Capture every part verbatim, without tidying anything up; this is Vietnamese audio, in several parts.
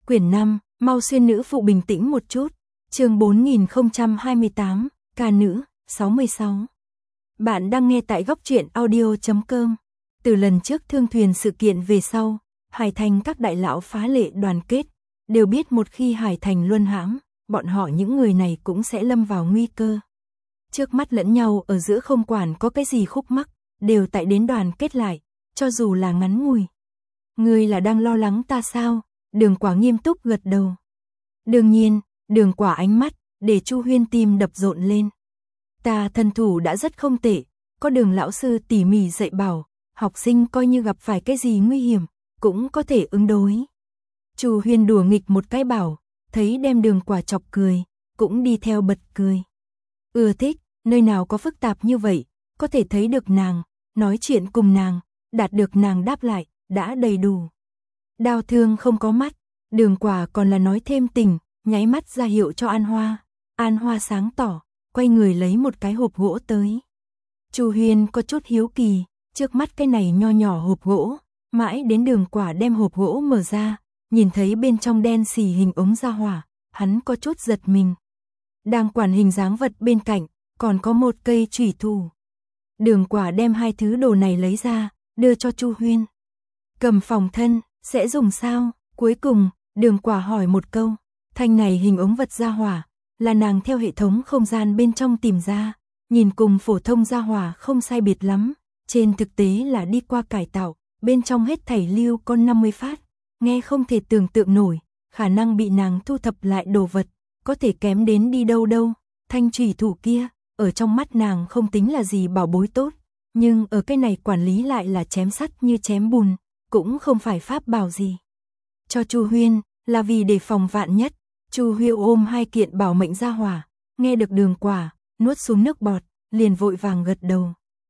Quyển năm, mau xuyên nữ phụ bình tĩnh một chút. Chương bốn nghìn không trăm hai mươi tám, ca nữ, sáu mươi sáu. Bạn đang nghe tại góc truyện audio chấm com. Từ lần trước thương thuyền sự kiện về sau, Hải Thành các đại lão phá lệ đoàn kết, đều biết một khi Hải Thành luân hãm, bọn họ những người này cũng sẽ lâm vào nguy cơ. Trước mắt lẫn nhau ở giữa không quản có cái gì khúc mắc, đều tại đến đoàn kết lại, cho dù là ngắn ngủi. Ngươi là đang lo lắng ta sao? Đường Quả nghiêm túc gật đầu. Đương nhiên, Đường Quả ánh mắt, để Chu Huyên tim đập rộn lên. Ta thân thủ đã rất không tệ, có Đường lão sư tỉ mỉ dạy bảo, học sinh coi như gặp phải cái gì nguy hiểm, cũng có thể ứng đối. Chu Huyên đùa nghịch một cái bảo, thấy đem Đường Quả chọc cười, cũng đi theo bật cười. Ưa thích, nơi nào có phức tạp như vậy, có thể thấy được nàng, nói chuyện cùng nàng, đạt được nàng đáp lại, đã đầy đủ. Đao thương không có mắt, Đường Quả còn là nói thêm tình, nháy mắt ra hiệu cho An Hoa. An Hoa sáng tỏ, quay người lấy một cái hộp gỗ tới. Chu Huyên có chút hiếu kỳ, trước mắt cái này nho nhỏ hộp gỗ, mãi đến Đường Quả đem hộp gỗ mở ra, nhìn thấy bên trong đen xì hình ống ra hỏa, hắn có chút giật mình. Đang quản hình dáng vật bên cạnh, còn có một cây chủy thủ. Đường Quả đem hai thứ đồ này lấy ra, đưa cho Chu Huyên. Cầm phòng thân, sẽ dùng sao? Cuối cùng, Đường Quả hỏi một câu. Thanh này hình ống vật gia hỏa, là nàng theo hệ thống không gian bên trong tìm ra, nhìn cùng phổ thông gia hỏa không sai biệt lắm, trên thực tế là đi qua cải tạo, bên trong hết thảy lưu con năm mươi phát, nghe không thể tưởng tượng nổi, khả năng bị nàng thu thập lại đồ vật, có thể kém đến đi đâu đâu. Thanh chủy thủ kia, ở trong mắt nàng không tính là gì bảo bối tốt, nhưng ở cái này quản lý lại là chém sắt như chém bùn, cũng không phải pháp bảo gì. Cho Chu Huyên, là vì để phòng vạn nhất. Chu Huyên ôm hai kiện bảo mệnh gia hỏa, nghe được Đường Quả, nuốt xuống nước bọt, liền vội vàng gật đầu.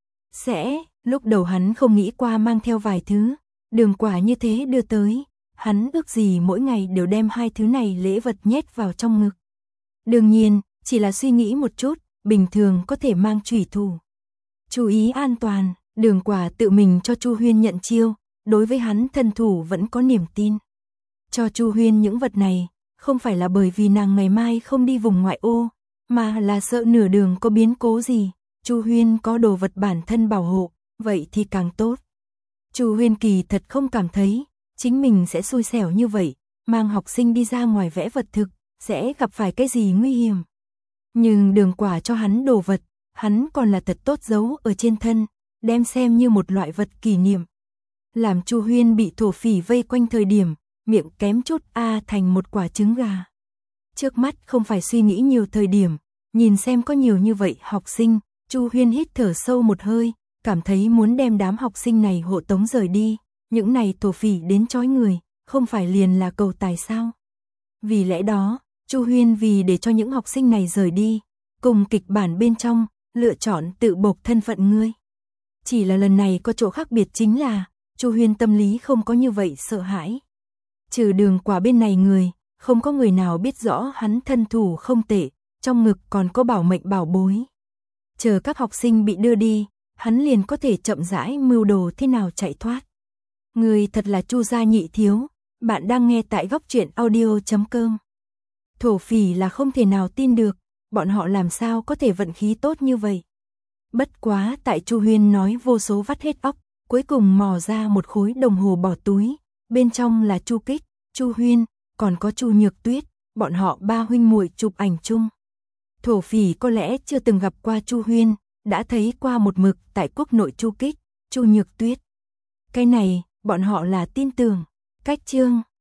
Sẽ, lúc đầu hắn không nghĩ qua mang theo vài thứ, Đường Quả như thế đưa tới, hắn ước gì mỗi ngày đều đem hai thứ này lễ vật nhét vào trong ngực. Đương nhiên, chỉ là suy nghĩ một chút, bình thường có thể mang chủy thủ. Chú ý an toàn, Đường Quả tự mình cho Chu Huyên nhận chiêu, đối với hắn thân thủ vẫn có niềm tin. Cho Chu Huyên những vật này, không phải là bởi vì nàng ngày mai không đi vùng ngoại ô, mà là sợ nửa đường có biến cố gì, Chu Huyên có đồ vật bản thân bảo hộ, vậy thì càng tốt. Chu Huyên kỳ thật không cảm thấy, chính mình sẽ xui xẻo như vậy, mang học sinh đi ra ngoài vẽ vật thực, sẽ gặp phải cái gì nguy hiểm. Nhưng Đường Quả cho hắn đồ vật, hắn còn là thật tốt giấu ở trên thân, đem xem như một loại vật kỷ niệm. Làm Chu Huyên bị thổ phỉ vây quanh thời điểm, miệng kém chút a thành một quả trứng gà. Trước mắt không phải suy nghĩ nhiều thời điểm, nhìn xem có nhiều như vậy học sinh, Chu Huyên hít thở sâu một hơi, cảm thấy muốn đem đám học sinh này hộ tống rời đi, những này thổ phỉ đến chói người, không phải liền là cầu tài sao. Vì lẽ đó, Chu Huyên vì để cho những học sinh này rời đi, cùng kịch bản bên trong, lựa chọn tự bộc thân phận ngươi. Chỉ là lần này có chỗ khác biệt chính là, Chu Huyên tâm lý không có như vậy sợ hãi. Trừ Đường Quả bên này người, không có người nào biết rõ hắn thân thủ không tệ, trong ngực còn có bảo mệnh bảo bối. Chờ các học sinh bị đưa đi, hắn liền có thể chậm rãi mưu đồ thế nào chạy thoát. Người thật là Chu gia nhị thiếu, bạn đang nghe tại góc truyện audio chấm com. Thổ phỉ là không thể nào tin được, bọn họ làm sao có thể vận khí tốt như vậy. Bất quá tại Chu Huyên nói vô số vắt hết óc, cuối cùng mò ra một khối đồng hồ bỏ túi, bên trong là Chu Kích, Chu Huyên, còn có Chu Nhược Tuyết, bọn họ ba huynh muội chụp ảnh chung. Thổ phỉ có lẽ chưa từng gặp qua Chu Huyên, đã thấy qua một mực tại quốc nội Chu Kích, Chu Nhược Tuyết. Cái này, bọn họ là tin tưởng. Cách chương